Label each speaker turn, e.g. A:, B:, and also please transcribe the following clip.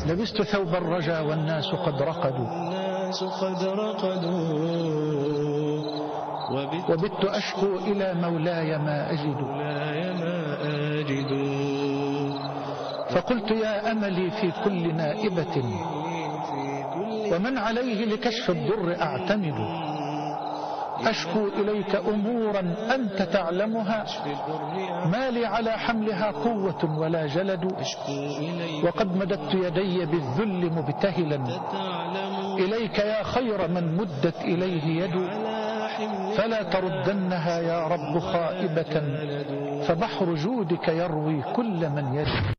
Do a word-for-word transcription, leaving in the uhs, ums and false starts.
A: لبست ثوب الرجا والناس قد رقدوا وبت أشكو إلى مولاي ما أجد فقلت يا أملي في كل نائبة ومن عليه لكشف الضر أعتمد أشكو إليك أمورا أنت تعلمها ما لي على حملها قوة ولا جلد وقد مددت يدي بالذل مبتهلا إليك يا خير من مدت إليه يد فلا تردنها يا رب خائبة فبحر جودك يروي كل من يد